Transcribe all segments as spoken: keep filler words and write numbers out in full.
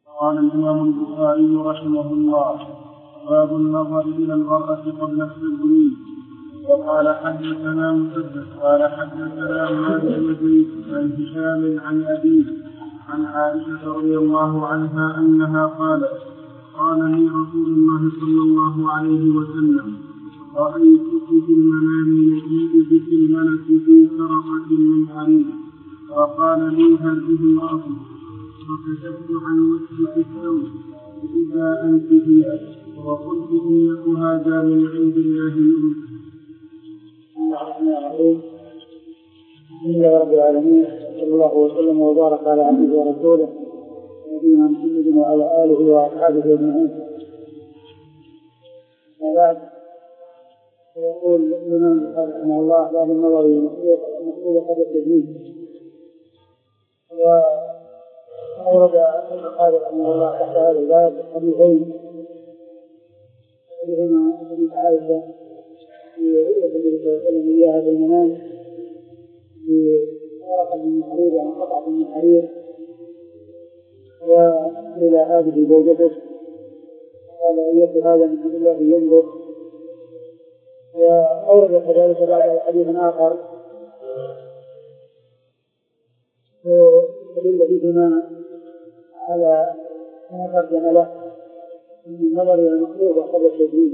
قال الإمام البخاري رحمه الله: باب النظر إلى المرأة قبل التزويج. وقال حدثنا مسدد قال حدثنا مالك بن زيد عن هشام عن أبيه عن عائشة رضي الله عنها أنها قالت: قال لي رسول الله صلى الله عليه وسلم: رأيتك في المنام يجيء بك الملك في سرقة من حرير، فقال لي: هذه امرأتك، فكشفت عن وجهك الثوب فإذا أنت هي، وقلت: إنك هذا من عند الله يؤمن. بسم الله رب العالمين، صلى الله وسلم وبارك على عبده ورسوله نبينا محمد وعلى آله وأصحابه أجمعين. وبعد، يقول الإمام رحمه الله: باب النظر المخلوق قبل التزويج. وأورد البخاري رحمه الله تحت هذا الباب حديثين، حديثهما حديث عائشة في رؤية النبي صلى الله عليه وسلم إياها في المنام في ورقة من حرير، يعني قطعة من حرير، وإلى هذه زوجته قال: أية هذا من عند الله ينظر. وأورد كذلك بعد حديث آخر يدل فيهما على ما ترجم له من النظر إلى المخلوق قبل التزويج.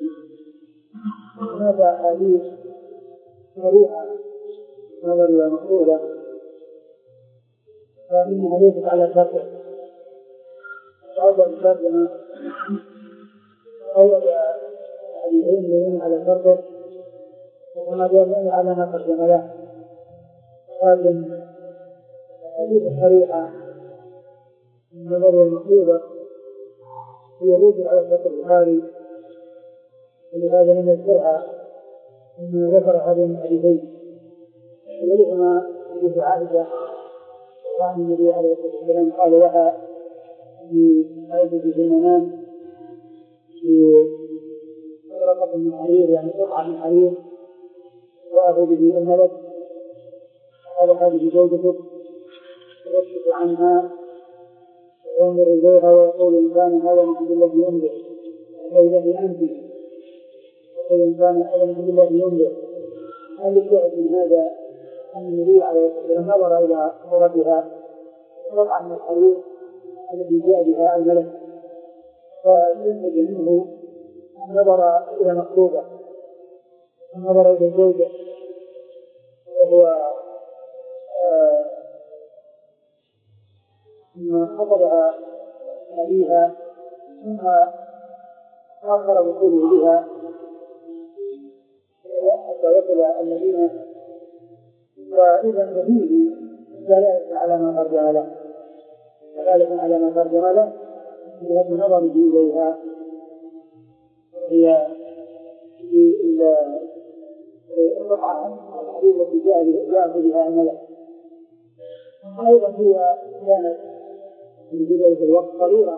هذا أحاديث صريحة النظر إلى المخلوق، فإنها ليست على شرطه. أوضع الترجمة أوضع حديثين لين على شرطه، وما دام على ما ترجم له. لكن الحديث الصريحة النظر إلى المخلوق هي ليست على شرط البخاري، ولهذا لم يذكرها إنما ذكر هذين الحديثين. ولهما حديث عائشة عن النبي عليه الصلاة والسلام قال لها في عائشة في المنام في ورقة من حرير، يعني قطعة من حرير، وأخذ به الملك، قال: هذه زوجتك، يكشف عنها وينظر إليها ويقول: إن كان هذا من عند الله ينظر، وإذا أنت ويقول: إن كان هذا من عند الله ينظر. هل الشاهد من هذا أن النبي عليه الصلاة والسلام نظر إلى صورتها قطعة من الحرير الذي جاء بها الملك، فينتج منه نظر إلى مخلوقه، نظر إلى الزوجة، وهو ثم خطبها أبيها، ثم آخر وصوله بها حتى وصل المدينة. وإذا فيه دلالة على ما ترجم له، دلالة على ما ترجم له بهذا النظر إليها، هي في القطعة الحديث التي جاء بها الملك. أيضا هي كانت في ذلك الوقت صغيرة،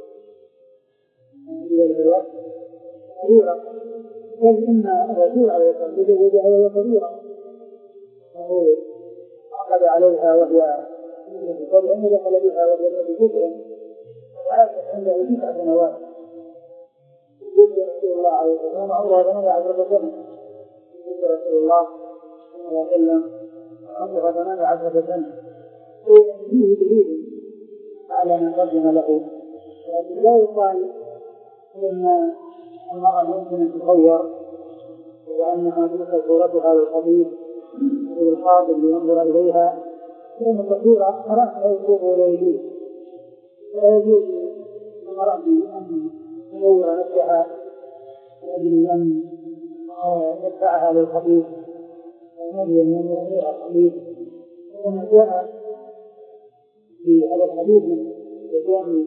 في ذلك الوقت صغيرة، بل إن الرسول عليه الصلاة والسلام تزوجها وهي صغيرة، وهو عقد عليها وهي طبعا دخل بها وهي في كفر، وعاشت عنده تسع سنوات. جد رسول الله عليه الصلاة والسلام عمره ثمانية عشرة سنة، جد رسول الله صلى الله عليه وسلم عمره ثمانية عشرة سنة. فيه دليل على ما ترجم له، لكن لا يقال إن المرأة ممكن أن تخير وأنها تلك صورتها للخبيث والخاطب لينظر إليها، لأن التصوير حرام لا يصوب ولا يجوز. لا يجوز للمرأة أن تنور نفسها لأجل أن يدفعها للخبيث ونبي أن ينظر الخبيث. كما جاء في هذا الحديث من يكون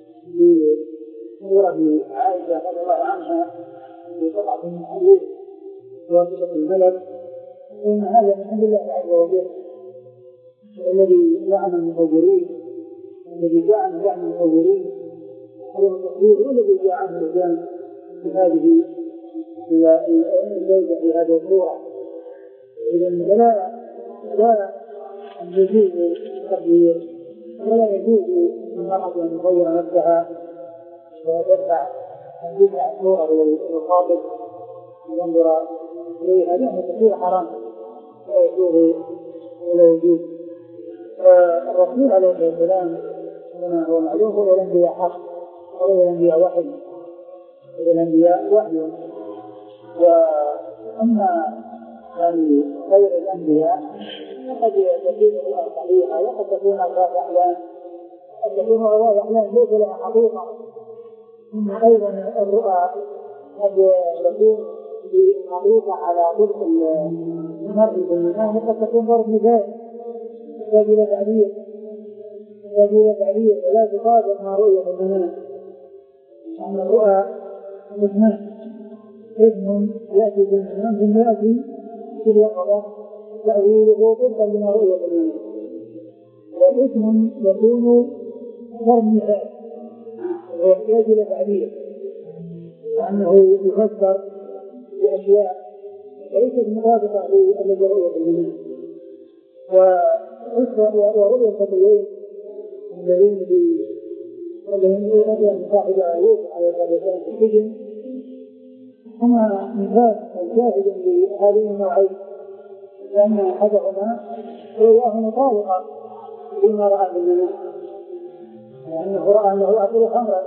بصورة عائشة رضي الله عنها في قطعة من حديث واسطة الملك، إن هذا من عند الله عز وجل الذي لعن المصورين، الذي جعل لعن المصورين هو التصوير، والذي جاء عنه الرجال بهذه الزوجة في هذه الصورة. إذا لا لا يجوز التصوير ولا يجوز للمرأة أن تغير نفسها وتدفع أن تدفع الصورة للخاطب ينظر إليها لأن تصير حرام لا يجوز ولا يجوز. الرسول عليه الصلاة والسلام كما هو معلوم هو الأنبياء حق وهو الأنبياء وحي هو الأنبياء وحي. وأما يعني غير الأنبياء قد تكون رؤى صحيحة وقد تكون أضغاث أحلام قد تكون أضغاث أحلام ليس لها حقيقة. ثم أيضا الرؤى قد تكون بحقيقة على طرق المرء بالمنام وقد تكون ضرب مثال تحتاج إلى تعبير تحتاج إلى تعبير ولا تطابق مع رؤية المنام. أن الرؤى قسمان: قسم يأتي في المنام ثم يأتي في اليقظة تأويله طبقا لما رؤية المنام، وقسم يكون ضرب مثال ويحتاج إلى تعبير وأنه يفسر بأشياء ليست مطابقة للذي رؤية المنام. ورؤية الفتيين الذين الذين يؤتي أن صاحب أيوب على الرجلين في السجن هما مثال شاهد لهذين النوعين، لأن أحدهما رؤياه مطابقة لما رأى في المنام، لأنه رأى أنه يأكل خمرا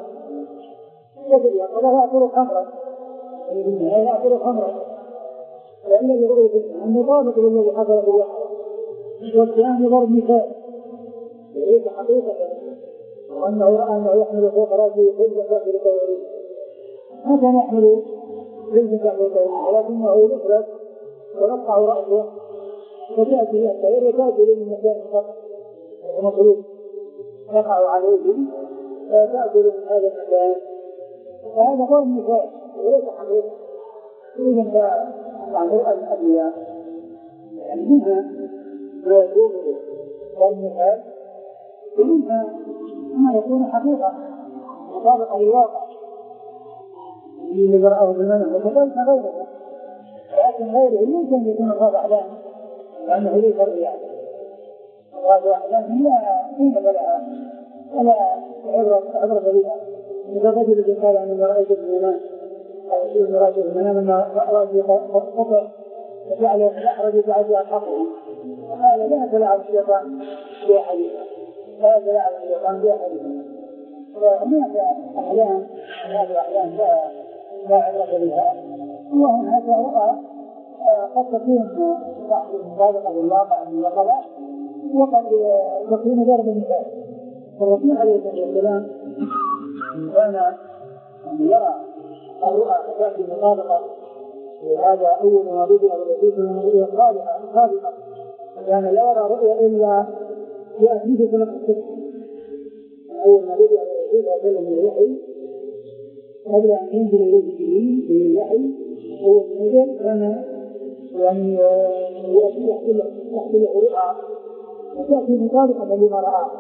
يجب يقول لا يأكل خمرا لا يأكل خمرا لأن الرؤية في المنام مطابق للذي حصل في اليقظة. والثاني ضرب مثال ليس حقيقة وأنه رأى أنه يحمل فوق رأسه خبزة تأكل الطيورين ما كان يحمل خبزة تأكل الطيورين ولكنه يفرد ويقطع رأسه فتأتي الطيور وتأكل من مكان فقط ومطلوب تقع على وجهه فتأكل من هذا المكان. فهذا ضرب مثال وليس حقيقة. إذن عن رؤى الأنبياء يعني منها ما يكون ضرب مثال ومنها ما يكون حقيقة مطابقة للواقع الذي رآه في المنام، وكذلك غيره. لكن غيره يمكن أن يكون غاب أحلام لأنه ليس رؤيا غاب أحلام لا قيمة لها ولا عبرة بها. إذا رجل قال أن رأيت في المنام أو أن رأيت في المنام أن رأيت قطع وجعل يحرج بعد حقه هذا لا يتلاعب الشيطان بأحدهم لا يتلاعب الشيطان بأحدهم. وهناك أحلام هذه أحلام لا عبرة بها وهناك رؤى قد تكون مطابقة للواقع من الواقع وقد تكون ضرب مثال. فالرسول عليه الصلاة والسلام كان يرى الرؤى تأتي مطابقة وهذا أول ما بدأ بالوصيف من الرؤيا الصالحة الصادقة. كان لا يرى رؤيا إلا يأتي في سنة الصدق. أول ما بدأ بالوصيف وسلم من الوحي قبل أن ينزل إليه جبريل بالوحي هو النزل كان يعني يحصل رؤى وتأتي مطابقة لما رأى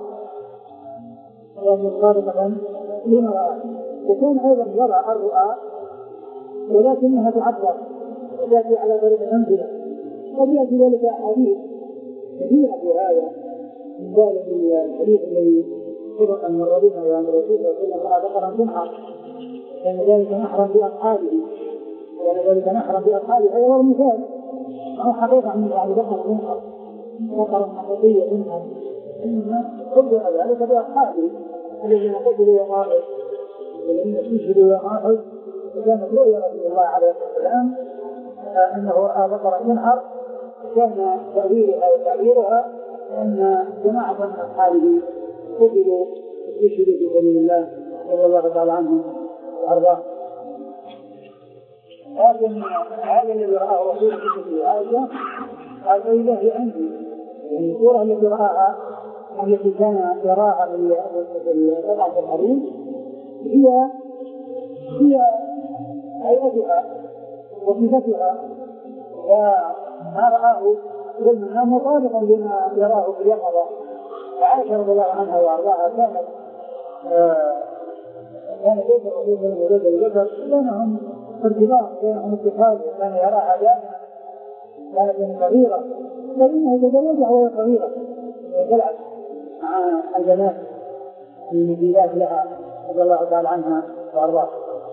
يعني مطابقة لما رأى. وكان أيضا يرى الرؤى ولكنها تعبر وتأتي على طريق الأمثلة قد يأتي ذلك أحاديث كثيرة في هذا مثال الحديث الذي سبق أن مر بنا وأن الرسول صلى الله عليه وسلم رأى بقرا تنحر كان ذلك نحرا بأصحابه كان ذلك نحرا بأصحابه هذا هو المثال أو حقيقة من بعد بقرا تنحر بقرا حقيقية تنحر كل ذلك بأصحابه الذين قتلوا وقالوا الذين استشهدوا وقالوا. وكانت رؤيا رسول الله عليه الصلاة والسلام أنه رأى بقرة تنحر كان تأويلها وتعبيرها أن جماعة من أصحابه قتلوا استشهدوا في سبيل الله رضي الله تعالى عنهم وأرضاه. لكن هذا الذي رآه رسول الله عائشة قال إلهي عندي يعني الصورة التي رآها التي كان يراها في طبعة الحديث هي هي هيئتها وصفتها وما رآه في المنام مطابقا لما يراه في اليقظة. وعائشة رضي الله عنها وأرضاها كانت كان بيت الرسول من ولد البشر بينهم ارتباط بينهم اتخاذ كان يراها دائما كانت من صغيرة لكنه تزوجها وهي صغيرة تلعب مع البنات المجيبات لها رضي الله تعالى عنها وارضاها.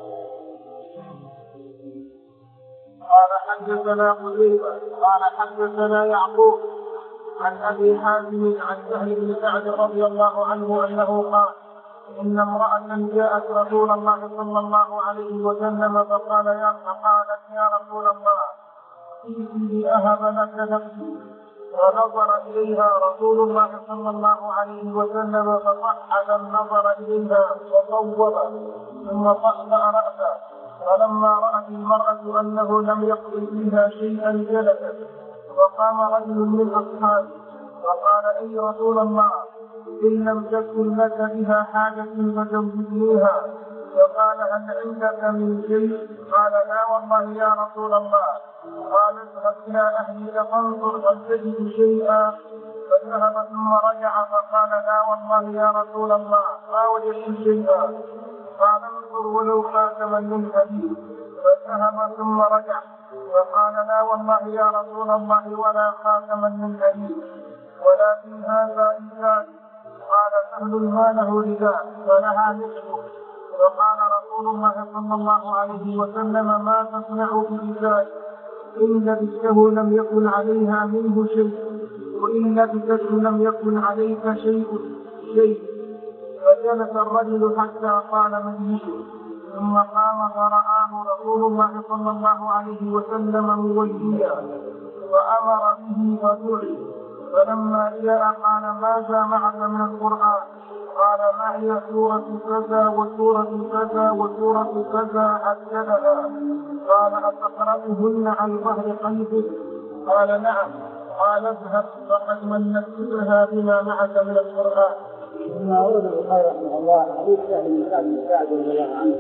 قال حدثنا قتيبة قال حدثنا يعقوب عن ابي حازم عن سهل بن سعد رضي الله عنه انه قال ان امرأة جاءت رسول الله صلى الله عليه وسلم فقال يا فقالت يا رسول الله إني أهب لك نفسي، ونظر إليها رسول الله صلى الله عليه وسلم فصعد النظر إليها وصوب ثم طأطأ رأسه، فلما رأت المرأة أنه لم يقضي فيها شيئا جلست، وقام رجل من أصحابه فقال أي رسول الله إن لم تكن لك بها حاجة فتوجدنيها، فقال هل عندك من شيء؟ قال لا والله يا رسول الله. قال اذهب إلى أهلك فانظر هل تجد شيئا، فذهب ثم رجع فقال لا والله يا رسول الله ما وجدت شيئا. قال انظر ولو خاتما من حديد، فذهب ثم رجع فقال لا والله يا رسول الله ولا خاتما من حديد ولكن هذا إنسان. قال سهل ما له رداء فلها نصفه، وقال رسول الله صلى الله عليه وسلم ما تصنع برداء؟ إن لبسته لم يكن عليها منه شيء، وإن لبسته لم يكن عليك شيء شيء. فجلس الرجل حتى قال من يشرك، ثم قام فرآه رسول الله صلى الله عليه وسلم موليا وأمر به فدعي، فلما جاء قال ماذا معك من القرآن؟ قال معي سورة كذا وسورة كذا وسورة كذا حدثها. قال أتقرأهن عن ظهر قلبك؟ قال نعم. قال اذهب فقد منتها بما معك من القرآن. ما ورد البخاري رحمه الله حديث سهل بن سعد بن سعد رضي الله عنه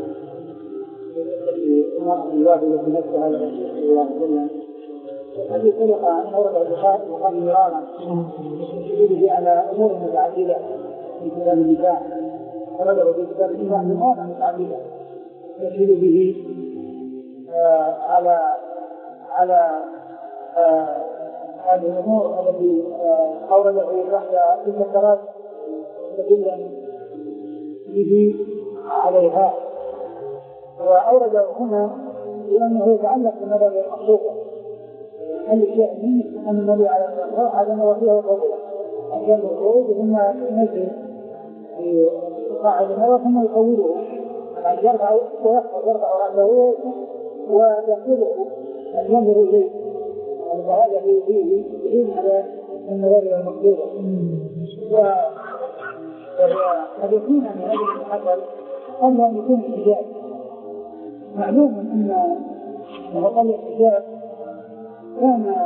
التي امر الواجب بنفسها لرسول الله صلى الله عليه وسلم. هذه طرق ان ورد البخاري وقال مرارا يشير على امور متعدده في كتاب النكاح، ورده في كتاب النكاح بمواضع متعدده يشير به آه على على آه هذه الامور التي آه اورده تحت المذكرات مستدلا به عليها. وأورد هنا لأنه يتعلق بالنظر المخلوقة، هل الشيء منه أن النبي على الصلاة على نوافيه وقوله أحيان الخروج ثم ينزل في قاعد النظر ثم يقوله يعني يرفع ويخفض يرفع رأسه ويقوله أن ينظر إليه، هذا فيه دليل على النظر المخلوقة. وقد يكون أن هذا المحصل قبل أن يكون الحجاب. معلوم أن مطلع الحجاب كان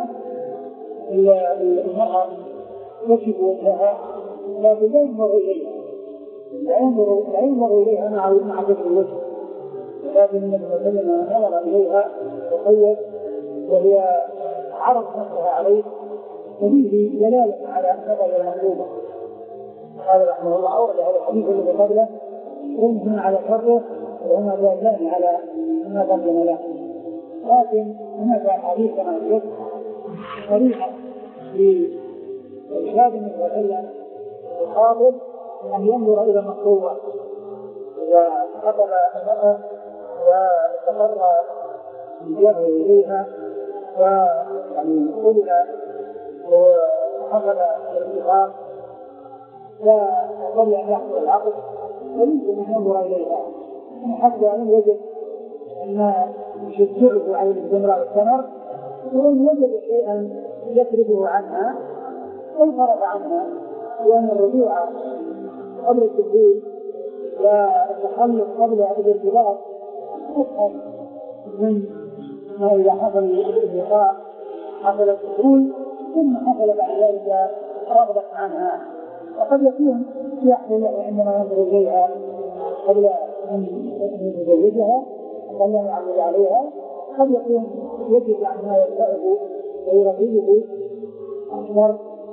المرأة تكشف وجهها لكن لا ينظر إليها، لا ينظر إليها مع كشف الوجه، لكن النبي صلى الله عليه وسلم نظر إليها وقيد وهي عرض نفسها عليه، وفيه دلالة على النظر المطلوبة. قال رحمه الله أورد هذا الحديث الذي قبله رمزنا على الحرة وهما دلالان على النظر الملاك، لكن هناك حديث كما ذكرت صريحة في إرشاد النبي صلى الله عليه وسلم الخاطب أن ينظر إلى المطلوبة. إذا خطب المرأة واستقر بجهه إليها ويعني قبل وحصل الاتفاق لا يقبل أن يحصل العقد فيمكن أن ينظر إليها حتى أن يجد أن يشجعه على الاستمرار الثمر، وإن وجد شيئا يصرفه عنها انصرف عنها، لأن الرجوع قبل التبديل والتخلف قبل الارتباط أسهل من ما إذا حصل اللقاء حصل الدخول ثم حصل بعد ذلك رغبة عنها. وقد يكون يحصل له عندما ينظر إليها قبل أن يزوجها قبل أن يعرض عليها، قد يكون يجد عنها يرفعه ويرغبه أكثر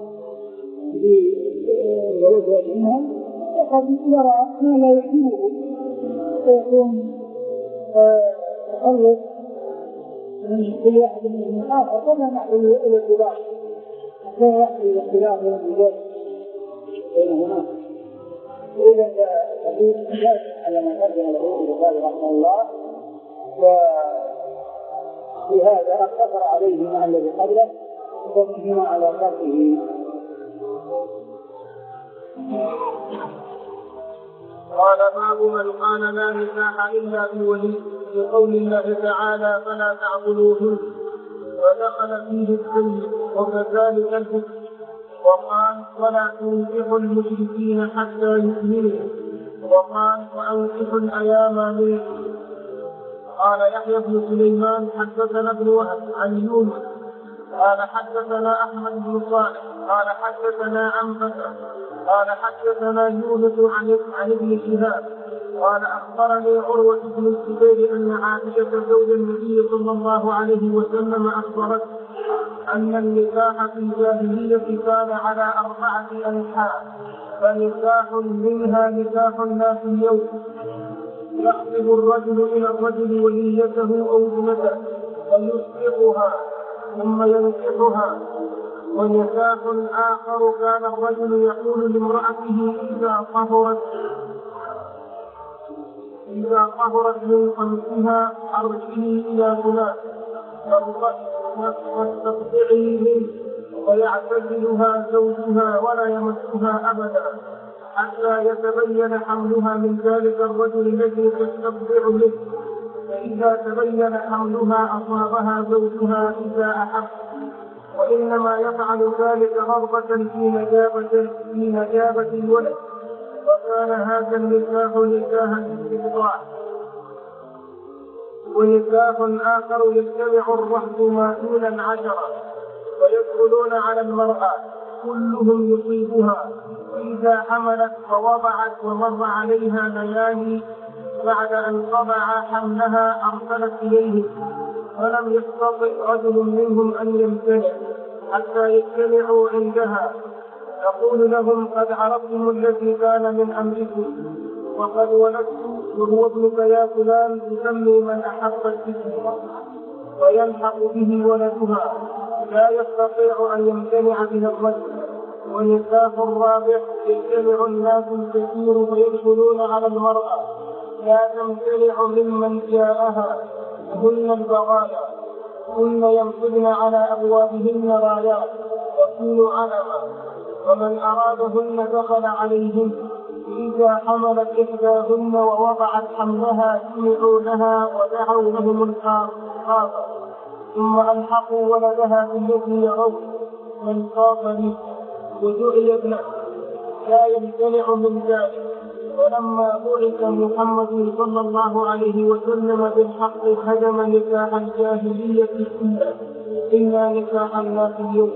بزوجها منها، وقد يرى ما لا يحبه ويكون تخلص من كل واحد من الآخر قبل أن يحصل إلى الارتباط، لا يحصل إلى اختلاف والانجاز. بينهما. إذا الحديث جاء على ما قدم له البخاري رحمه الله، وبهذا اقتصر عليه مع الذي قبله ومنهما على تركه. قال باب من قال لا نكاح الا بولي بقول الله تعالى فلا تعضلوهن، ودخل فيه السيد وكذلك الحكم، وقال ولا تنكحوا المشركين حتى يؤمنوا، وقال وانكحوا الايام منكم. قال يحيى بن سليمان حدثنا ابن وهب عن يونس قال حدثنا احمد بن صالح قال حدثنا عن بكر قال حدثنا يونس عن عن ابن شهاب قال اخبرني عروه بن الزبير ان عائشه زوج النبي صلى الله عليه وسلم اخبرت ان النكاح في الجاهليه كان على اربعه انحاء، فنكاح منها نكاح الناس اليوم، يخطب الرجل الى الرجل وليته او ابنته فيسبقها ثم ينكحها، ونكاح آخر كان الرجل يقول لامرأته إذا طهرت إذا طهرت من قمصها أرجعي إلى فلان فاستقطعي منه، ويعتزلها زوجها ولا يمسها أبدا حتى يتبين حملها من ذلك الرجل الذي تستقطع منه، فإذا تبين حملها أصابها زوجها إذا أحب، وإنما يفعل ذلك رغبة في نجابة في نجابة الولد، وكان هذا النكاح نكاح الاستبطاع. ونكاح آخر يجتمع الرهط مائولا عشرة ويدخلون على المرأة كلهم يصيبها، وإذا حملت ووضعت ومر عليها ليالي بعد أن طبع حملها أرسلت إليهم، ولم يستطع رجل منهم أن يمتنع حتى يجتمعوا عندها، يقول لهم قد عرفتم الذي كان من أمركم، وقد ولدت وهو ابنك يا فلان، يسمي من أحبت باسمه ويلحق به ولدها، لا يستطيع أن يمتنع به الرجل. ونكاح الرابع يجتمع الناس الكثير فيدخلون على المرأة لا تمتنع ممن جاءها، هن البغايا، هن ينصبن على أبوابهن رايات وكيل علما، ومن أرادهن دخل عليهن، إذا حملت إحداهن ووضعت حملها سمعوا لها ودعوا لهم الخاصة، ثم ألحقوا ولدها بالذي يرون من خاف وجعل ابنه، لا يمتنع من ذلك. ولما بعث محمد صلى الله عليه وسلم بالحق هدم نكاح الجاهلية كلها إلا نكاح الناس اليوم.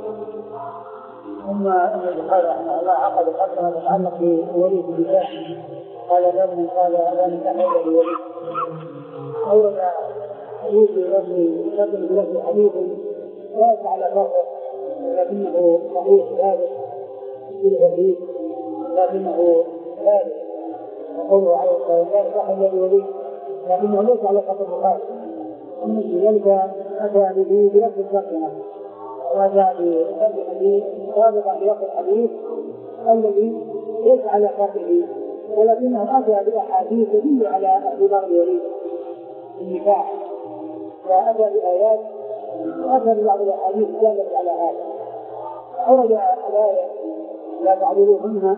ثم أن البخاري رحمه الله عقد قسما يتعلق بولي النكاح، قال ابن قال لا نكاح إلا بولي. أورد حديث ابن شكل له حديث لا يفعل فرقه، لكنه صحيح ثابت في الحديث، لكنه ثابت وقوله عليه الصلاة والسلام لا نكاح إلا بولي، لكنه ليس على خط البخاري، ومن ذلك أتى به بنفس الترجمة، وأتى بترجمة سابقا لوقت الحديث الذي ليس على خطه، ولكنه أتى بأحاديث تدل على اعتبار الولي النكاح، وأتى بآيات وأتى ببعض الأحاديث دالة على هذا. أورد الآية لا تعبدوهن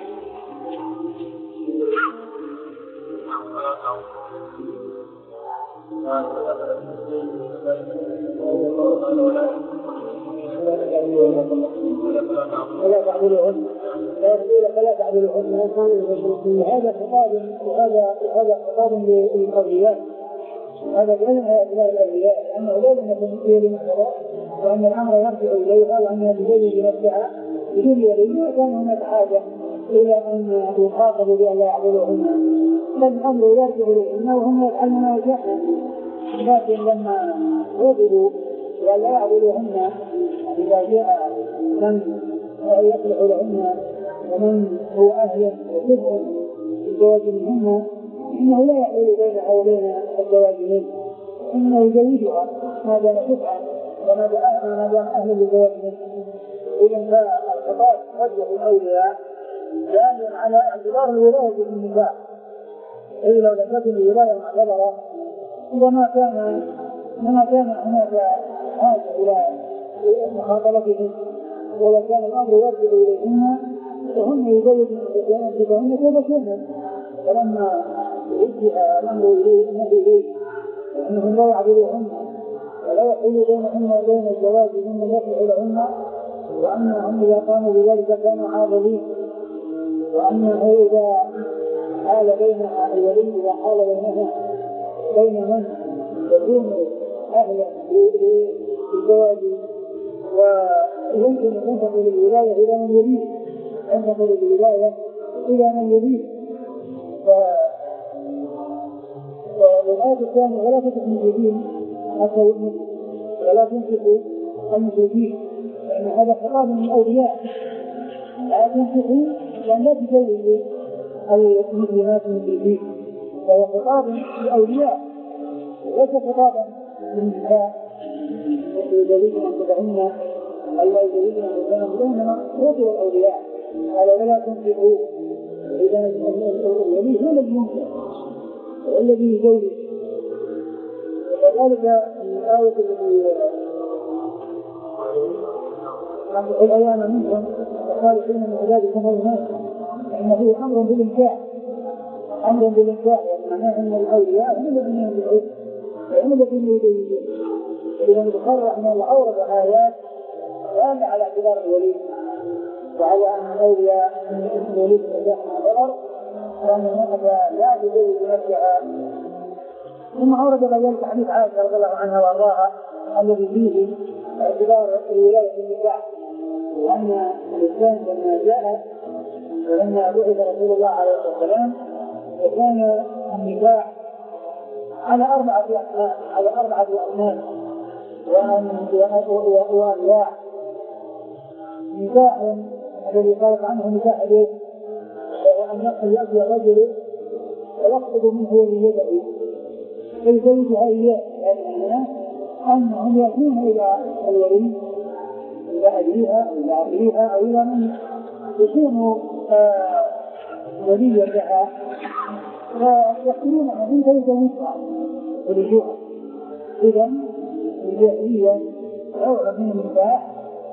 ولا تعبدوهن لا يقول فلا تعبدوهن، هذا خطاب وهذا هذا خطاب للأولياء، هذا بين هؤلاء الأولياء أنه لازم يكون فيه لمحضرات، وأن الأمر يرجع إليها، وأنها تجري بنفسها بدون ولي، وكان هناك حاجة إلى أن يخاطبوا بأن لا يعبدوهن، فالأمر يرجع إليهن وهم يفعلون ما يشاءون. لكن لما وجدوا وأن لا يعبدوهن، إذا جاء من يصلح لهن ومن هو أهل وكفء بالزواج منهن، إنه لا يحول بينها وبين الزواج منه، إنه يزوجها ما دام كفءا وما دام أهل للزواج منه. إذن فالخطاب وجه الأولياء ثانيا على اعتبار الولاية بالنكاح، أي لو لم تكن الولاية معتبرة لما كان لما كان هناك حاجة إلى مخاطبتهم، ولو كان الأمر يرجع إليهن فهم يزوجون أنفسهن كيف فلما وجه الأمر إليه أنهم لا يعبدوهن ولا يحول بينهن وبين الزواج ممن يصلح لهن، وأنهم إذا قاموا بذلك كانوا عاضلين، وأنه إذا حال بينها الولي إذا حال بينها بين من يكون أهلا بالزواج ويمكن أن تنتقل الولاية إلى من يريد، تنتقل الولاية إلى من يريد. والآية الثانية ولا تنكحوا المشركين حتى يؤمنوا ولا تنكحوا المشركين، لأن هذا خطاب من الأولياء، لا تنكحوا لأن لا تزوجوا المسلمات المشركين، فهو خطاب للأولياء وليس خطابا للنساء يزوجن أنفسهن أو لا يزوجن أنفسهن، إنما خطب الأولياء قال ولا تنكحوا. إذا الولي هو الذي ينكح والذي يزوج. وكذلك الآية التي أنكحوا الأيام منكم والصالحين من عبادكم وإمائكم، فإنه أمر بالإنكاح، أمر بالإنكاح، يعني معناه أن الأولياء هم الذين ينكحون وهم الذين يزوجون. إذا نتخرج من الأورد آيات دالة على اعتبار الولي وعلى أن الأولياء من الولي النجاح مع ضرر، وأن المرأة لا تزوج نفسها. ثم أورد ذلك حديث عائشة رضي الله عنها وأرضاها الذي فيه اعتبار الولاية في النكاح، وأن الإسلام لما جاء ولما بعث رسول الله عليه الصلاة والسلام وكان النكاح على أربعة أقسام على أربعة أقسام وأنواع. نكاح الذي قالت عنه نكاح البيت، وهو أن يأتي الرجل ويقصد منه وليته فيزوجها إياه، يعني أنهم يأتون إلى الولي إلى أهلها أو إلى أهلها أو إلى من يكون وليا لها ويقتلونها من فيزوجها ولجوها. إذا الجاهلية عورة من النكاح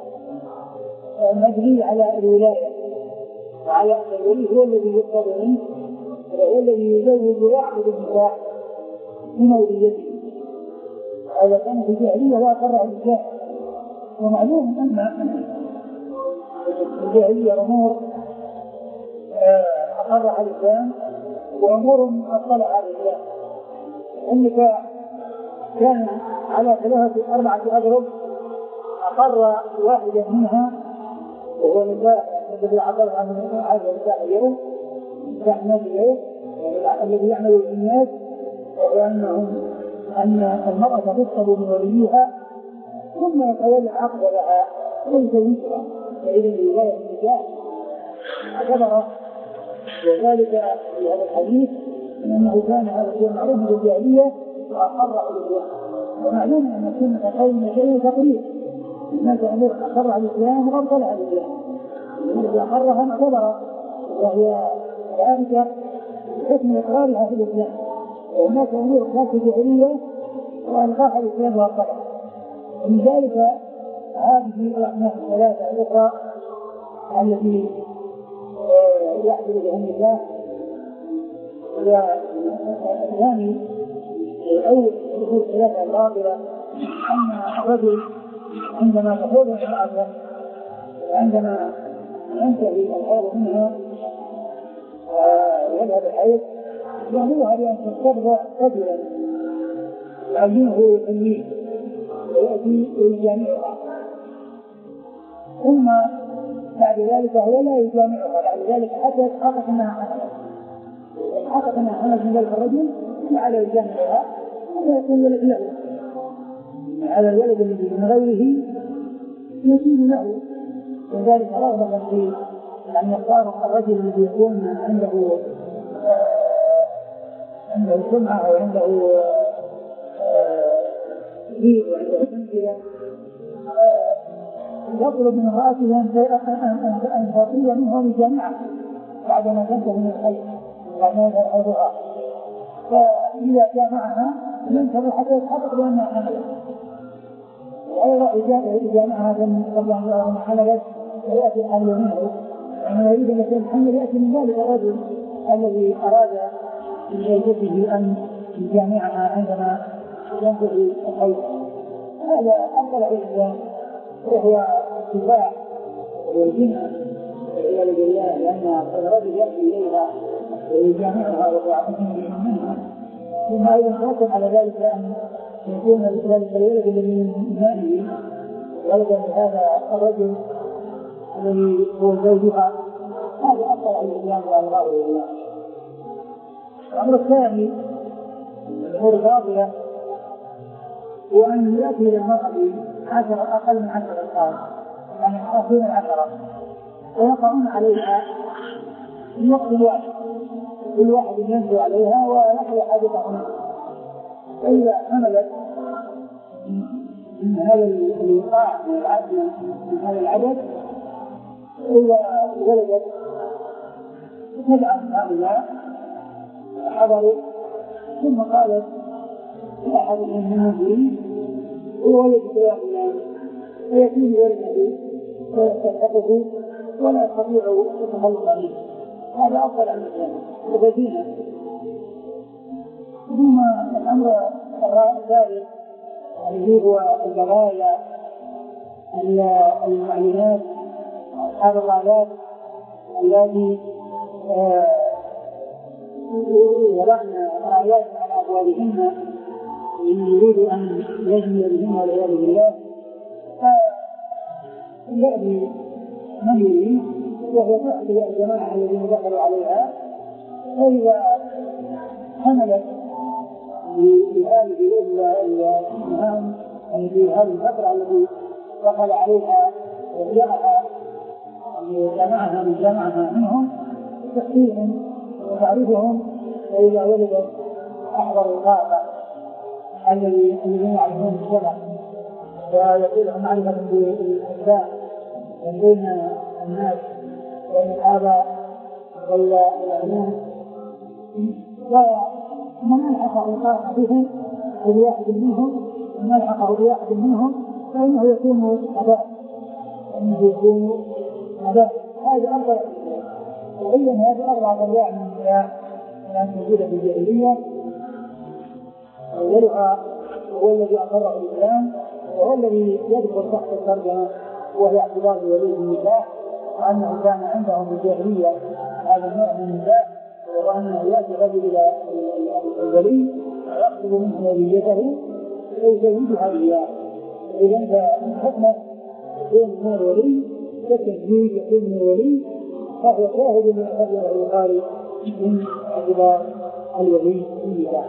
مبني على الولاية وعلى أن الولي هو الذي يقتضي منه وهو الذي يزوج ويعقد النكاح من وليته. هذا كان في الجاهلية لا أقرها النكاح، ومعلوم أن الجاهلية أمور أقرها الإسلام وأمور أطلع الإسلام. النكاح كان على ثلاثة أربعة أضرب، أقر واحدا منها وهو النكاح الذي عبر عنه هذا النكاح اليوم، نكاح الناس اليوم الذي يعمل في الناس، وهو أنهم أن المرأة تخطب من وليها ثم يتولى عقد لها ويزوجها، فإذا الولاية النكاح اعتبر. وذلك في هذا الحديث أنه كان هذا الشيء معروف بالجاهلية وأقره الإسلام، ومعلوم أن سنة قوم شيء تقرير الناس أمور أقرها الإسلام وأبطلها الإسلام، الذي أقرها اعتبر وهي ذلك حكم إقرارها في الإسلام، وهناك أمور كانت جاهلية وألغاها الإسلام وأبطلها. ومن ذلك هذه الأحناف الثلاثة الأخرى التي يحدث بها النكاح. والثاني أول أصول الثلاثة الباطلة أن الرجل عندما تحول امرأته وعندما ينتهي الحيض منها ويذهب الحيض يأمرها بأن تسترضع رجلا يعلمه ويحميه ويأتي ويجامعها، ثم بعد ذلك هو لا يجامعها بعد ذلك حتى يتحقق أنها حملت، يتحقق أنها حملت من ذلك الرجل فعلى يجامعها ولا يكون ولد له، على الولد الذي من غيره يكون له. وذلك رغبة في أن يختار الرجل الذي يكون عنده عنده سمعة وعنده دين وعنده تنزية، يطلب من امرأته أن تطيع منه ويجامعه بعدما تنتهي من الخير بعدما يظهر حيضها، فإذا جامعها ينتظر حتى يتحقق بأنها حملت. وأيضا إذا جامعها قبل أن يرى أنها حملت فيأتي الحمل منه، يعني يريد أن يكون الحمل يأتي من ذلك الرجل الذي أراد من زوجته أن يجامعها عندما ينتهي الحيض. هذا أفضل الإسلام، وهو اتباع والجنة والعياذ بالله، لأن الرجل يأتي إليها ويجامعها ويعطيها منها، ثم أيضا يترتب على ذلك أن يكون ذلك الولد الذي من ماله ولدا لهذا الرجل الذي هو زوجها. هذا أفضل الإسلام وأنواره لله. الأمر الثاني الأمور الفاضلة هو أن يأتي إلى المرأة عشرة أقل من عشرة أشخاص، يعني خمسين عشرة، ويقعون عليها في وقت واحد، كل واحد ينزل عليها ويقضي حاجته. فإذا حملت من هذا الوقاع من هذا العدد، إذا ولدت تجعل هؤلاء حضروا، ثم قالت لأحد من المنزلين وولدت يا فلان، فيكون ولده ويستلحقه ولا يستطيع التخلص منه. هذا أفضل عن الإسلام وبدينا. ثم الأمر الثالث الذي هو البغايا المعلنات أصحاب الغايات التي وضعنا آيات على أبوابهن من يريد أن يجني بهن والعياذ بالله، فيأتي من يريد وهو تحصي الجماعة الذين دخلوا عليها، فإذا حملت بهذه المهام يعني في هذه الفترة التي دخل عليها وجاءها جمعها من جمعها منهم تحصيهم وتعريفهم، فإذا ولدت أحضر الواقع الذي الذين يعرفون الشرع ويقول لهم معرفة بالأسباب بين الناس وبين الآباء والأبناء، ومن ألحق الواقع بهم بواحد منهم من ألحقه بواحد منهم فإنه يكون أباء فإنه يكون أباء. هذا أفضل. وأيضا هذا أربعة أنواع من الحياة التي موجودة في الجاهلية، أولها هو الذي أقره الإسلام وهو الذي يدخل تحت الترجمة، وهي اعتبار ولي النكاح، وأنه كان عندهم في الجاهلية هذا النوع من النكاح، وأنه يأتي الرجل إلى الولي ويأخذ منه وليته ويزوجها إياه. إذن فالحكمة يكون من الولي كالتزويج يكون من الولي، فهو شاهد من أخبر البخاري من اعتبار الولي في النكاح.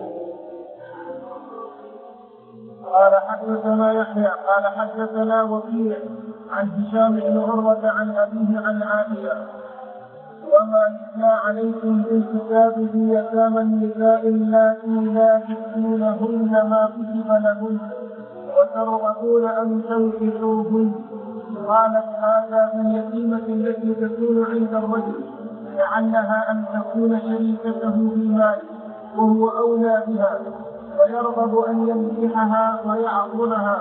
قال حدثنا يحيى قال حدثنا وكيع عن هشام بن عروة عن أبيه عن عائشة: وما يتلى عليكم في الكتاب في يتامى النساء اللاتي لا تؤتونهن ما كتب لهن وترغبون أن تنكحوهن. قالت: هذا في اليتيمة التي تكون عند الرجل، لعلها أن تكون شريكته في ماله وهو أولى بها ويرغب أن ينكحها ويعقلها.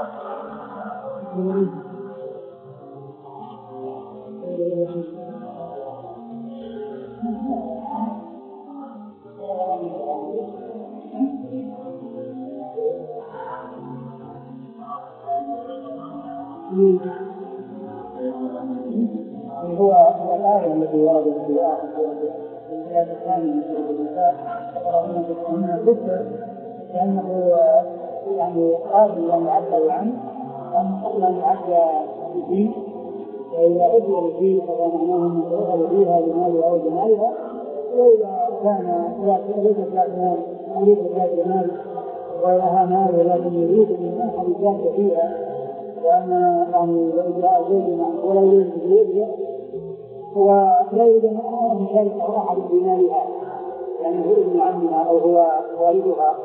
هو الآية التي وردت في الآية الثانية من سورة النساء من الذكر، لأنه يعني قابل أن يعبر عنه أن قبل أن يعبر به، وإذا أدور فيه فهو معناه أن يتوغل فيها بمالها أو بمالها، وإذا كان ليست لا مال يريد لا جمال ولها مال ولكن يريد من أحد الجانب فيها، وأن يعني لو جاء زوج ولا يريد بيده هو لا يريد أن يشاركه أحد بمالها، يعني هو ابن عمها أو هو والدها.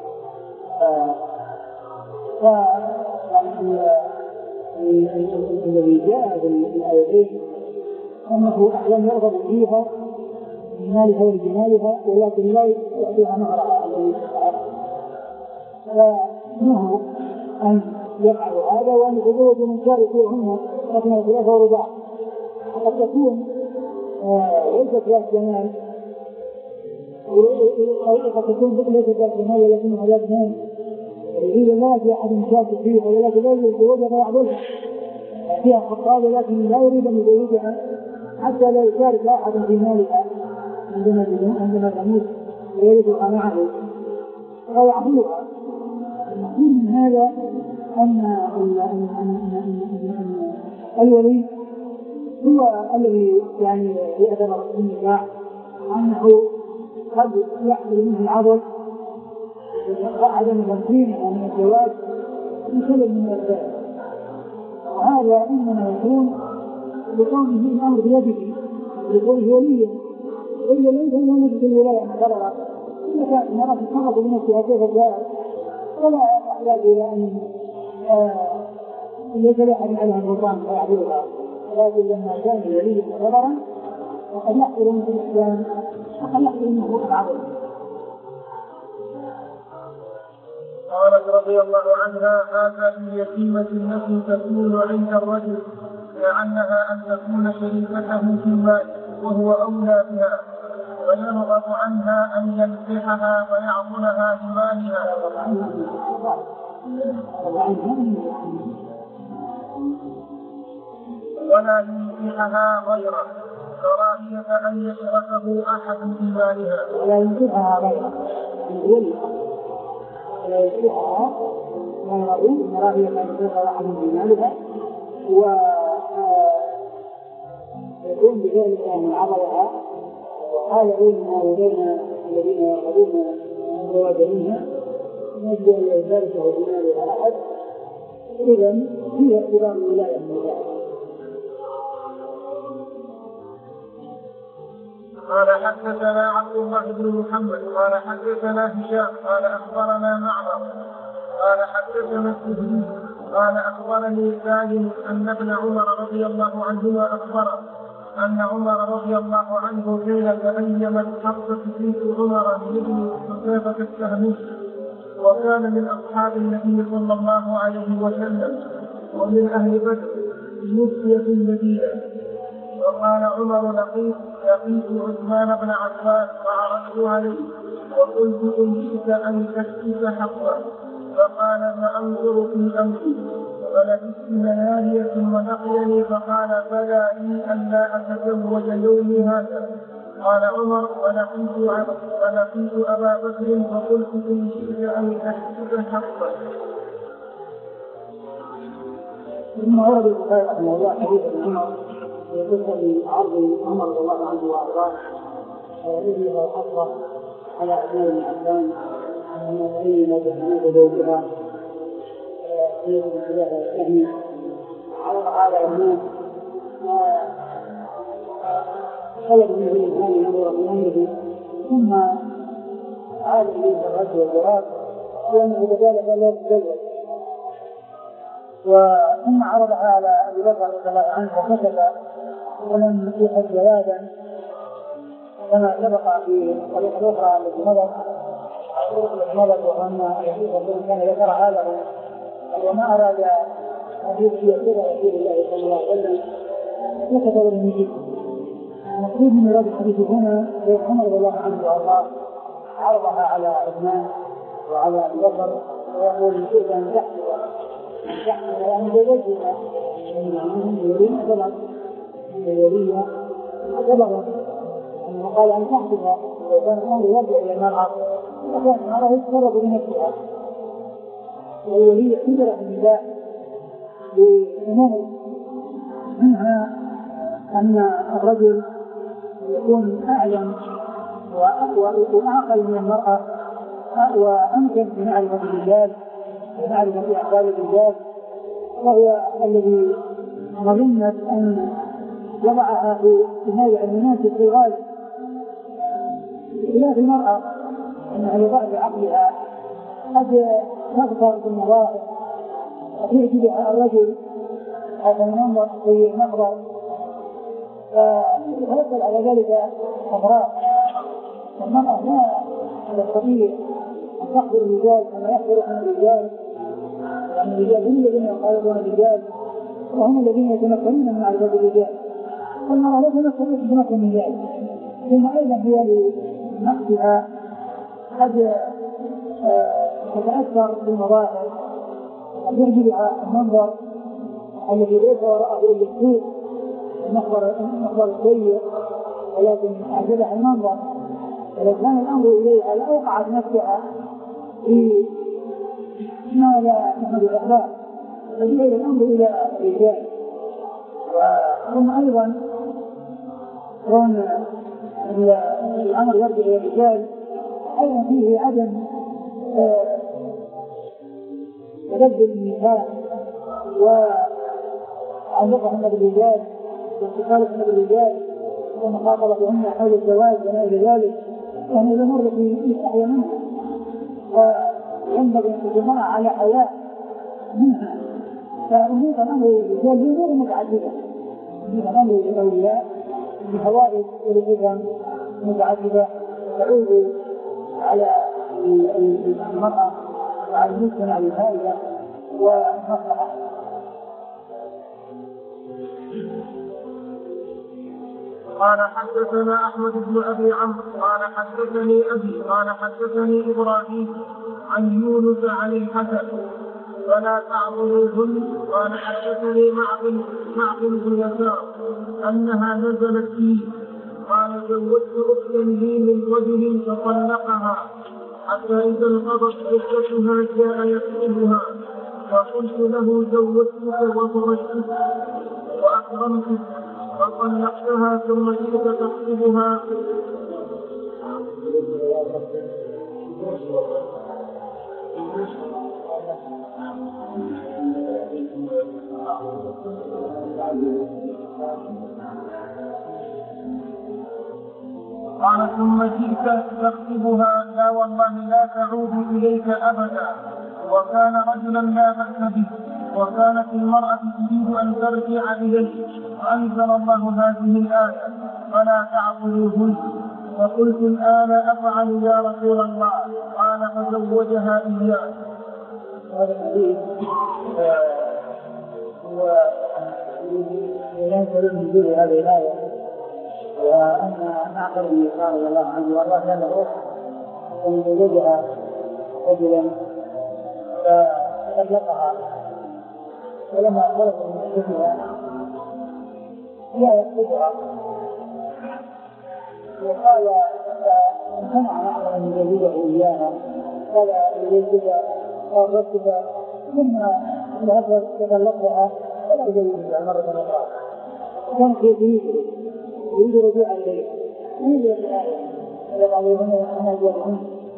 ف الذي جاء في الآيتين أنه أحيانا يرغب فيها من مالها ولجمالها ولكن لا يعطيها مهرها الذي تستحق، فنهوا أن يفعلوا هذا وأن يتزوجوا من شاركوهن رقم ثلاثة ورباع. قد تكون ليست ذات جمال أو قد تكون ليست ذات جمال ولكنها ذات جمال، إذا لا في أحد مشاكل فيه ولكن لا يتزوجها فيعبدها فيها خطاب، لكن لا يريد أن يزوجها حتى لا يشارك أحد في مالها عندما تموت ويرثها معه فيعبدها. المقصود من هذا أن الولي هو الذي يعني يعتبر في النكاح أنه قد يحصل منه العضل عدم تمكينه من الزواج بسبب من الأسباب، وهذا إنما يكون بكونه الأمر بيده بكونه وليا، إلا ليس هو نفس الولاية مقررة، إذا كانت المرأة تتصرف بنفسها كيف جاءت ولا يحتاج إلى أن ليس لأحد عليها السلطان فيعبدها، لكن لما كان الولي مقررا وقد يحصل منه الإسلام وقد يحصل منه العبد. قالت رضي الله عنها: هذا اليتيمة التي تكون عند الرجل لعلها أن تكون شريكته في المال وهو أولى بها، ويرغب عنها أن ينكحها ويعطلها بمالها ولا ينكحها غيره كراهية أن يشركه أحد في مالها. ولا ينكحها غيره ولا ينكحها غيره كراهية أن يشركه أحد في مالها، ويكون بذلك أن عضلها وقال بينها وبين الذين يرغبون الزواج منها نجد أن يشاركه في مالها أحد، إذن هي اختبار الولاية من ذلك. قال حدثنا عبد الله بن محمد قال حدثنا هشام قال أخبرنا معمر قال حدثنا الزهري قال أخبرني سالم أن ابن عمر رضي الله عنهما أخبره أن عمر رضي الله عنه حين تأيمت حفصة بنت عمر من ابن حذافة السهمي وكان من أصحاب النبي صلى الله عليه وسلم ومن أهل بدر يوفي في المدينة، وقال عمر: لقيت لقيت عثمان بن عفان فعرضت عليه وقلت: إن شئت أن تكتب حقا، فقال: فأنظر في أمري، فلبثت ليالي ثم لقيني فقال: بلى لي ألا أتزوج يومي هذا. قال عمر: فلقيت فلقيت أبا بكر فقلت: إن شئت أن تكتب حقا. ثم ورد البخاري رحمه الله حديث ابن عمر يقول عرض عمر رضي الله عنه وارضاه الذي هو حفصه على عثمان بن عفان ان تأيمت بحديث زوجها سيد بن حذافة السهمي عرض على عثمان طلب منه الانسان ينظر في امره، ثم عاد اليه الرد والجواب وانه بذلك لا يتزوج، وثم عرضها على ابي بكر رضي الله عنه فكتب ولم يحب جوادا كما سبق في الطريقه الاخرى التي مضت الطرق مضت وان الرسول كان ذكرها له وما اراد ان يبقي سر رسول الله صلى الله عليه وسلم فكتب ولم يجب. المقصود من مراد الحديث هنا شيخ عمر رضي الله عنه وارضاه عرضها على عثمان وعلى ابي بكر ويقول: ان شئت ان تحسب تحسب ان تزوجها من الولي طلب من الولي طلبا انه قال ان تحسبها، وكان الامر يرجع الى المراه وكان المراه يتصرف بنفسها، والولي قدر في النساء بأمور منها ان الرجل يكون اعلم واقوى واعقل من المراه وامكن في معرفه الرجال ومعرفه احوال الرجال، وهو الذي مظنة ان يضعها في الموضع المناسب في الغالب، بخلاف المرأة انها لضعف عقلها قد تغفر في المظاهر وتعجب بها الرجل هذا المنظر في النظر فيترتب على ذلك أمراض المرأة لا تستطيع أن تخبر الرجال كما يخبرون الرجال، لأن الرجال هم الذين يخالطون الرجال وهم الذين يتمكنون من معرفة الرجال، والمرأة لا تستطيع أن تتمكن من ذلك. ثم أيضا هي لنفسها قد تتأثر بالمظاهر، قد يعجبها المنظر الذي ليس وراءه إلا السوء، المخبر السيء، ولكن أعجبها المنظر. ولو كان الأمر إليها لأوقعت نفسها في ما لا تحمد الأخلاق، فجعل الأمر إلى الرجال. ثم أيضا كون الأمر يرجع إلى الرجال أيضا فيه عدم تبدل النساء وعلاقتهن بالرجال واتصالهن بالرجال ومخاطبتهن حول الزواج وما إلى ذلك، يعني إذا مرت يستحيا منها وينبغي أن تكون على حياء منها. فأمور الأمر للرجال أمور متعددة، أمور الأمر للأولياء بفوائد ولحكم متعددة تعود على المرأة وعلى المجتمع بفائدة ومصلحة. قال حدثنا أحمد بن أبي عمرو قال حدثني أبي قال حدثني إبراهيم عن يونس عن الحسن فلا تعبدوهن. قال حدثني معقل بن يسار أنها نزلت فيه قال زوجت أختا لي من رجل فطلقها حتى إذا انقضت عدتها جاء يكتبها فقلت له زوجتك وفرشتك وأكرمتك فطلقتها ثم جئت تكتبها. قال ثم جئت تكتبها لا والله لا تعود إليك أبدا. وكان رجلا لا بأس به وكانت المرأة تريد أن ترجع إليه فأنزل الله هذه الآية فلا تعبدوهن. فقلت الآن أفعل يا رسول الله؟ قال فزوجها إياه. هذا الحديث هو ينزل من دون هذه الآية، وأن معقل بن يسار رضي الله عنه وأرضاه كان له أن يزوجها رجلا فطلقها، ولما أخبرت من حكمها لا يكتبها وقال سمع معقل أن يزوجه إياها قال يزوجها قال رتبها ثم ذهبت تطلقها ولا يزوجها مرة أخرى. كان في يده يريد رجوعا إليه يريد الآية ويقالون أنها جوابهم.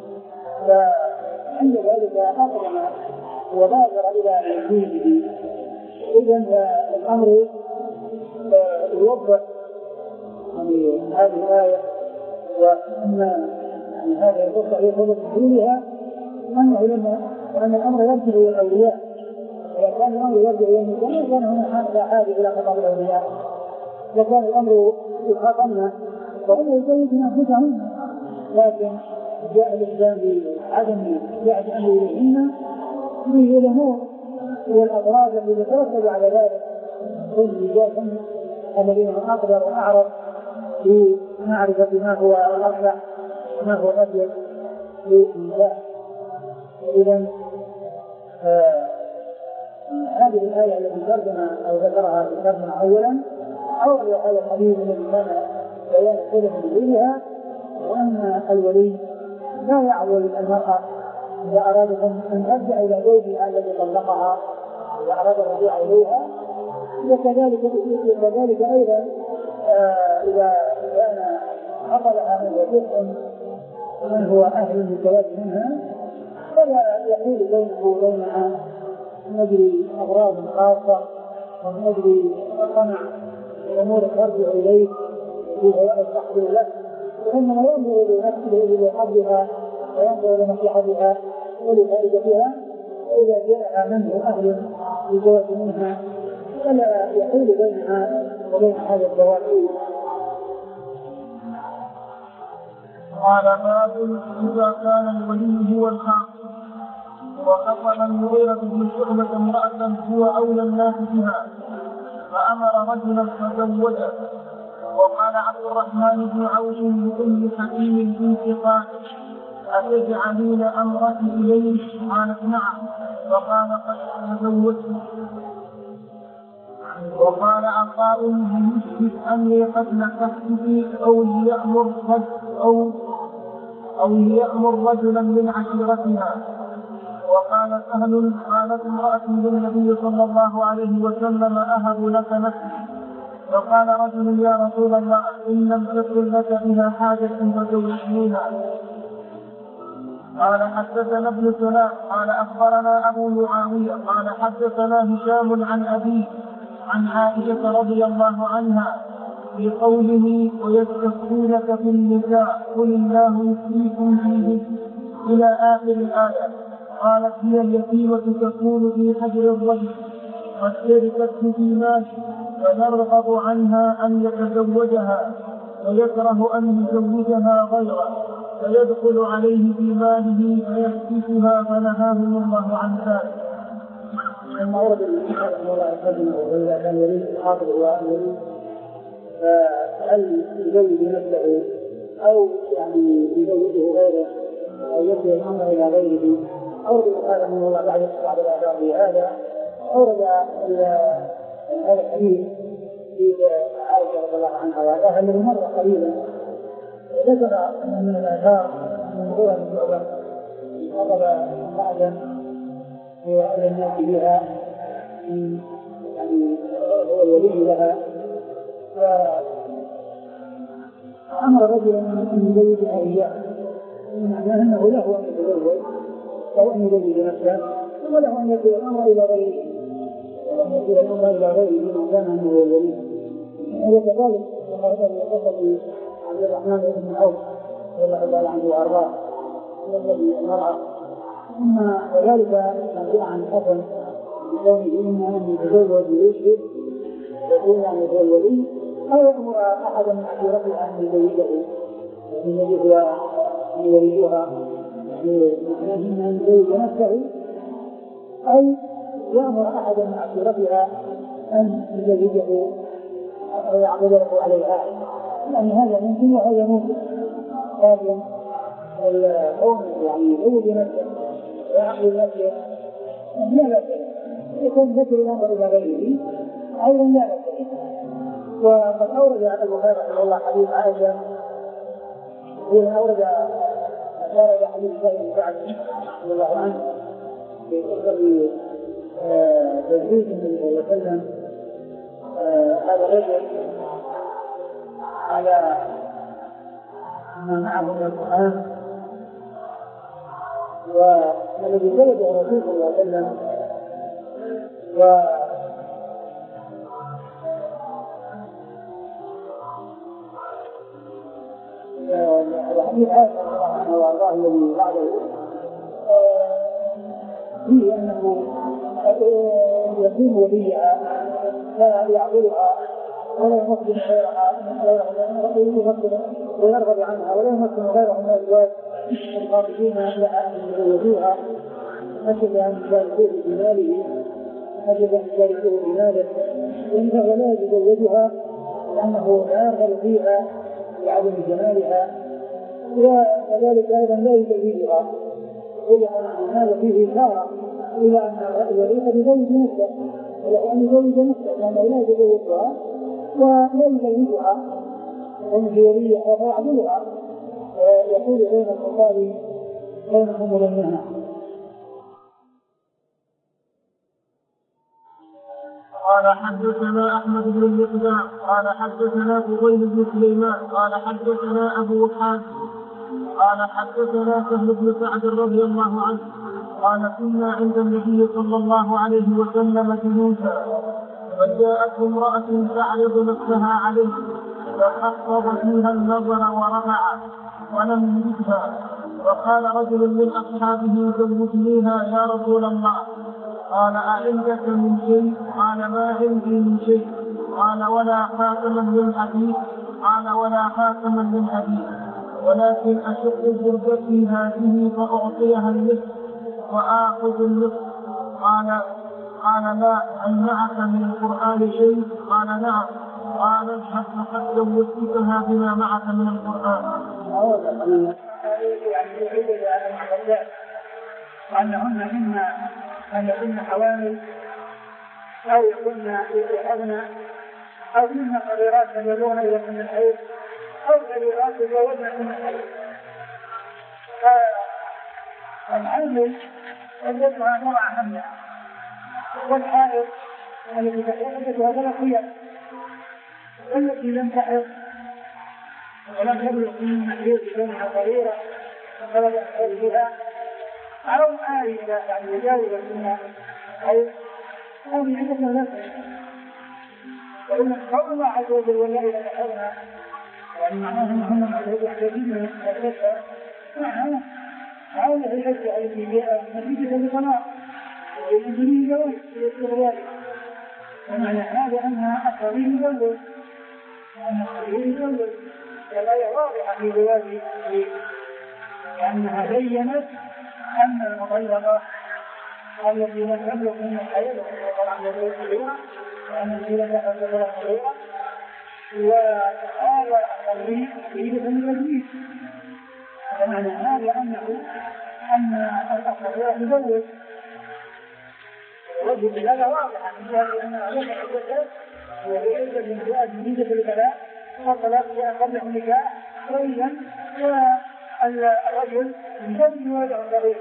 فعند ذلك أقرم وبادر إلى نزوجه. إذن الأمر يوضح يعني هذه الآية وأن هذه القصة هي سبب نزولها أنه لما أن الأمر يرجع إلى الأولياء، إذا كان الأمر يرجع إلى النساء كان هناك حاجة إلى خطاب الأولياء. وكان الأمر يخاطبنا فهم يزوجون أنفسهم، لكن جاء الإسلام بعدم جاء الأمر إليهن فيه الأمور والأضرار التي تترتب على ذلك. هم الرجال الذين هم أقدر وأعرف في معرفة ما هو الأصلح وما هو الأبيض للنساء. إذن هذه الآية التي ترجمها أو ذكرها في ترجمة أولا أول هذا الحديث الذي كان بيان السلف بدونها، وأن الولي لا يعول المرأة إذا أرادت أن ترجع إلى زوجها الذي طلقها إذا أراد الرجوع إليها. وكذلك وكذلك أيضا آه إذا كان حصلها من وجود من هو أهل للزواج منها فلا يحيل بينه وبينها من أجل أغراض خاصة ومن أجل طمع الأمور ترجع إليه في فوائد تحصل لك، وإنما ينظر لنفسه لحظها وينظر لمصلحتها ولفائدتها. وإذا جاء منه أهل للزواج منها فلا يحيل بينها وبين هذا الزواج. قال باب إذا كان الولي هو الخاطب. وخطب المغيرة بن شعبة امرأة هو أولى الناس بها فأمر رجلا فزوجه. وقال عبد الرحمن بن عوف لأم حكيم بنت قال أتجعلين أمرك إليه؟ قالت نعم. فقال قد تزوجت. وقال عطاء ليشهد أني قد نكحت أو ليأمر أو أو ليأمر رجلا من عشيرتها. وقال سهل قالت امرأة للنبي صلى الله عليه وسلم أهب لك نفسي. فقال رجل يا رسول الله إن لم تكن لك بها حاجة فزوجنيها. قال حدثنا ابن سلام قال أخبرنا أبو معاوية قال حدثنا هشام عن أبيه عن عائشة رضي الله عنها في قوله ويستفتونك في النساء قل الله يفتيكم فيه إلى آخر الآية. قالت هي اليتيمة تكون في حجر الرجل والشركة في مال فنرغب عنها أن يتزوجها ويكره أن يزوجها غيره فيدخل عليه في ماله فيسكتها فنهاهم الله عن ذلك. لما ورد الحديث أن الله يقدمه وإذا كان ولي الحاضر والولي فهل يزوج نفسه أو يعني يزوجه غيره أو يبدأ الأمر إلى غيره؟ أورد هذا من الله بعد بعد الأعداء بهذا أورد هذا الحديث في عائشة رضي الله عنها وأرضاها الذي مر قريبا ذكر أن من الآثار من غير الجعبة خطب بعدا هو أولى الناس بها يعني هو الولي لها فأمر رجلا أن يزوجها إياه معناه أنه له أن يتزوج أو أن يزوج نفسه وله أن يكون الأمر إلى غيره وأن يكون الأمر إلى غيره من كان أنه هو الولي. وكذلك قصة عبد الرحمن بن عوف رضي الله تعالى عنه وأرضاه الذي المرأة ثم وذلك جاء عن الحسن بكونه إما أن يتزوج ويشهد يكون يعني هو الولي أو يأمر أحدا من عشيرته أن يزوجه الذي هو يوليها إما أن يزوج نفسه أو يأمر أحدا من عشيرتها أن يزوجه أو يعقده عليها. يعني هذا ممكن وهذا ممكن لكن القوم يعني يزوج نفسه ويعقد نفسه لا بأس يكون ذكر الأمر إلى غيره أيضا لا بأس. وقد أورد عن أبو هريرة رضي الله حديث عائشة حين أورد أورد حديث سعيد بن سعد رضي الله عنه في قصة تزويج النبي صلى الله عليه وسلم هذا الرجل على ما معه من القرآن والذي جلده الرسول صلى الله عليه وسلم و الحديث عائشة رضي الله عنها وأرضاه الذي بعده فيه أنه يكون وليها لا يعقلها ولا يمكن غيرها ويرغب عنها ولا يمكن غيرها من الأزواج الخاطبين لها أن يزوجوها أجل أن يشاركوه بماله أجل أن يشاركوه بماله وإنه لا يتزوجها لأنه لا يرغب فيها لعدم جمالها وكذلك أيضا لا يزوجها إلا أن هذا فيه إشارة إلى أن الولي قد يزوج نفسه وله أن يزوج نفسه لأنه لا يتزوجها ولا يزوجها وهم في وليها فيعدلها ويقول بين الخطاب بينهم وبينها. قال حدثنا أحمد بن المقدام قال حدثنا فضيل بن سليمان قال حدثنا أبو حاتم قال حدثنا سهل بن سعد رضي الله عنه قال كنا عند النبي صلى الله عليه وسلم جلوسا فجاءته امرأة تعرض نفسها عليه فخفض فيها النظر ورفع ولم يجدها وقال رجل من أصحابه زوجنيها يا رسول الله. قال أعندك من شيء؟ قال ما عندي من شيء. قال ولا خاتما من حديد؟ قال ولا خاتما من حديد. ولكن أشق زوجتي هذه فأعطيها النصف وآخذ النصف. قال قال لا، هل معك من القرآن شيء؟ قال نعم. قال اذهب فقد زوجتها بما معك من القرآن. وأنهن إما أن يكون حوامل أو يكون يتحضن أو إما قريرات يبلغن إلى سن الحيض أو قريرات يبلغن سن الحيض. فالحامل عدتها سبع حمل، والحائض التي تحيض عدتها ثلاث أيام، والتي لم تحض ولم تبلغ سن المحيض بكونها صغيرة فقد تحيض بها أو آية يعني يجاوز السنة أو أو من عدة نفسه. وإن قول الله عز وجل والله تحضنا يعني معناه أنهم يحتاجون الكفر معناه عودة الحجة التي جاء نتيجة لطلاق ويجري جواز الاستغلال. ومعنى هذا أنها أصلي مجلد وأن أصلي مجلد والآية واضحة في جوازه لأنها بيّنت أن المطلقة التي لم تبلغ من الحياة وطبعا يقول صغيرة وأن التي لم تبلغ صغيرة وهذا التغيير يريد من الجديد. ومعنى هذا أنه أن الأصغر يزوج وجه هذا واضح أن عليك حدثت وبعدة من جهة جديدة في الكلام فالطلاق جاء قبل النكاح وإذا الرجل يزوج وجهه صغير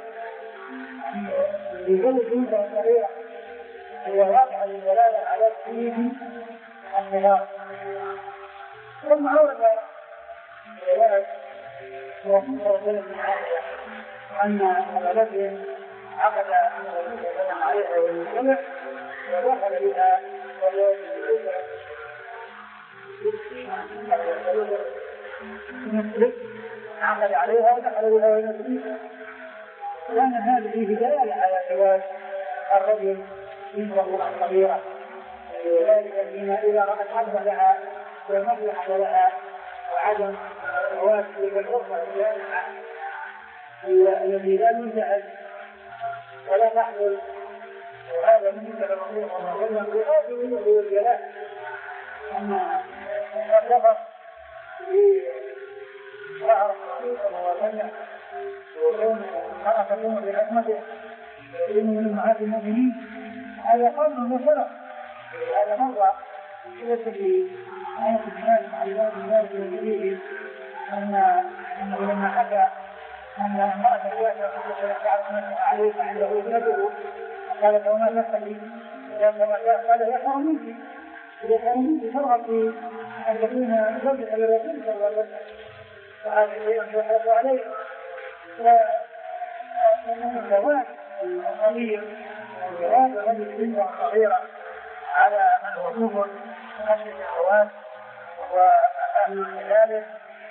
يزوج وجهه صغير هي واقع للدلالة على تفيد النهار. ثم أورد الجواز ورسول الله صلى الله عليه وسلم أن الرجل عقد عليها والمجتمع ودخل بها ونسلك عقد عليها ودخل بها ونسلك. كان هذه دلالة على جواز الرجل بنته الصغيرة وذلك فيما إذا رأت حظ لها ومصلحة لها وعدم جواز تلك الفرصة الذي لا ينتهز ولا تحمل. وهذا من مثل الرسول صلى الله عليه وسلم بهذه الوجه والجلال أن السفر بشهر الرسول صلى الله عليه وسلم وكون المرأة تكون بحكمته وإن من أمهات المؤمنين هذا قول وشرف. هذا مرة يذكر في آية الناس مع الله الله والجليل أن لما حكى أن امرأة الواسع تعرف نفسها عليه فعنده ابنته قالت وما تستحي قال يشعر منك يشعر منك ترغب في أن تكون زوجة للرسول صلى الله عليه وسلم فهذا شيء يحرص عليه. ومن الزواج الصغير وجواز رجل بنته صغيرة على من وجوب خشية الزواج وأهل خلاله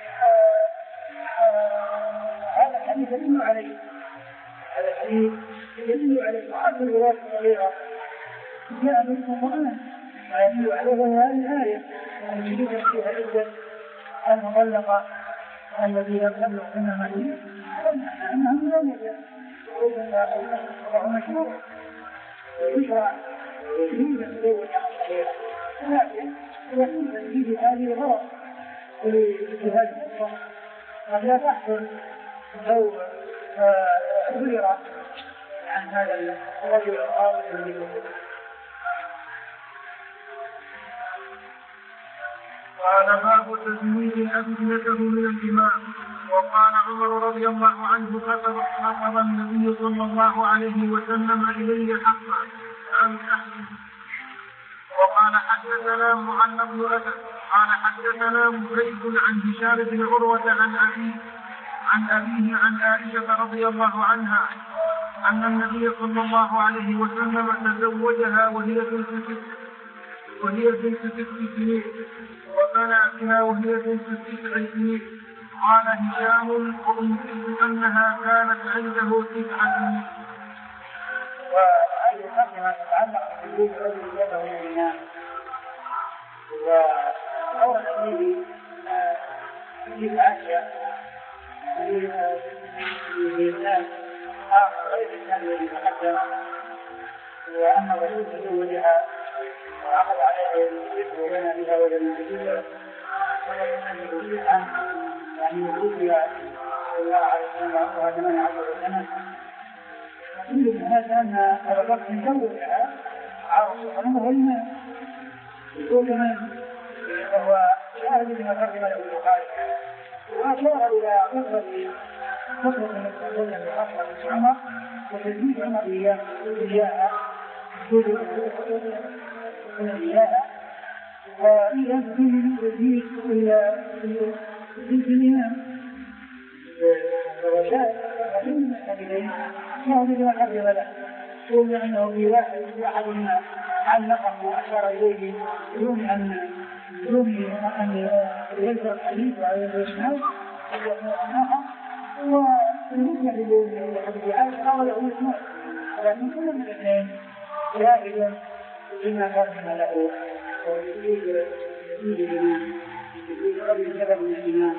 هذا الحديث يدل عليه. هذا الحديث يدل عليه وأهل الزواج الصغيرة جاء من القرآن ويدل عليه هذه الآية أن يجب فيها عدة المطلقة الذي لم تبلغ سن المحيض أنها مزوجة وهو مشروع ويشرع ويجوز الزوج الصغيرة لكن يكون تنفيذ هذه غلط لاجتهاد الأسرة قد لا تحصل لو أخبر عن هذا الرجل الغاضب الذي قال باب تزويج الأب ابنته من الإمام. وقال عمر رضي الله عنه خطب النبي صلى الله عليه وسلم إلي حقا أن أحسن. وقال حدثنا معل بن أسد قال حدثنا مسيب عن هشام بن عروة عن أبيه عن أبيه عن عائشة رضي الله عنها أن النبي صلى الله عليه وسلم تزوجها وهي بنت ست وهي بنت ست سنين وبنى بها وهي بنت تسع سنين. قال هشام وأنكر أنها كانت عنده تسع سنين. وهذه القسمة تتعلق بوجود رجل يده من الإمام. وأورد فيه تسع أشياء في الناس آخر غير الإنسان الذي تقدم، وأن الرسول تزوجها وعقد عليها الذكر وبنى بها ولد جديدا يعني وجودها صلى الله عليه وسلم وعمرها ثمانية عشر سنة. كل هذا أن أبا بكر زوجها عرض سبحانه والإيمان يقول كمان وهو شاهد بما قدم له البخاري وأشار إلى قصة قصة من التزوج بحفصة عمر وتزويج عمر إياها إياها وإذا تكون تزويج إلى تزويج الإمام وشاهد من الحديثين شاهد بما قدم له يقول أنه في واحد أحد الناس علقه وأشار إليه يوم أن يوم أن يذكر الحديث وعلى الإسلام وبالنسبة للحديث عائشة قال له الإسلام ولكن كل من الاثنين شاهد بما قدم له ويريد الإيمان يريد قبل سبب من الإيمان.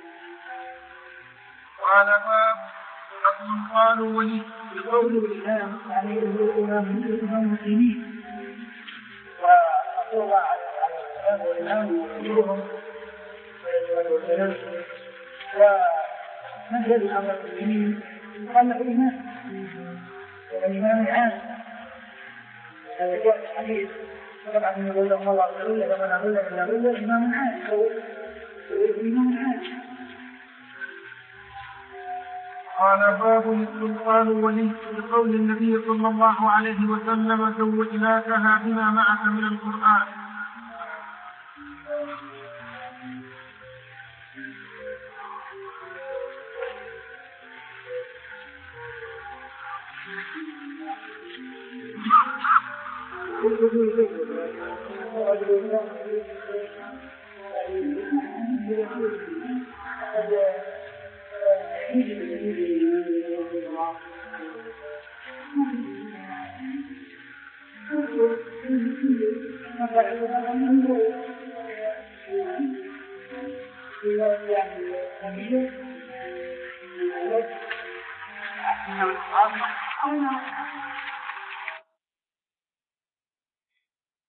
قال باب حكم قالوا ولي بقول الإمام يعني الإمام المسلمين وأقول الله عليه السلام والإمام وكبيرهم ومنزل الأمر المسلمين قال له الإمام والإمام العام هذا جاء في الحديث طبعا يقول لهم الله أقول لك من أقول لك إلا أقول لك الإمام العام الإمام العام. قال باب السلطان ولي بقول النبي صلى الله عليه وسلم زوجناكها بما معك من القرآن. Thank you.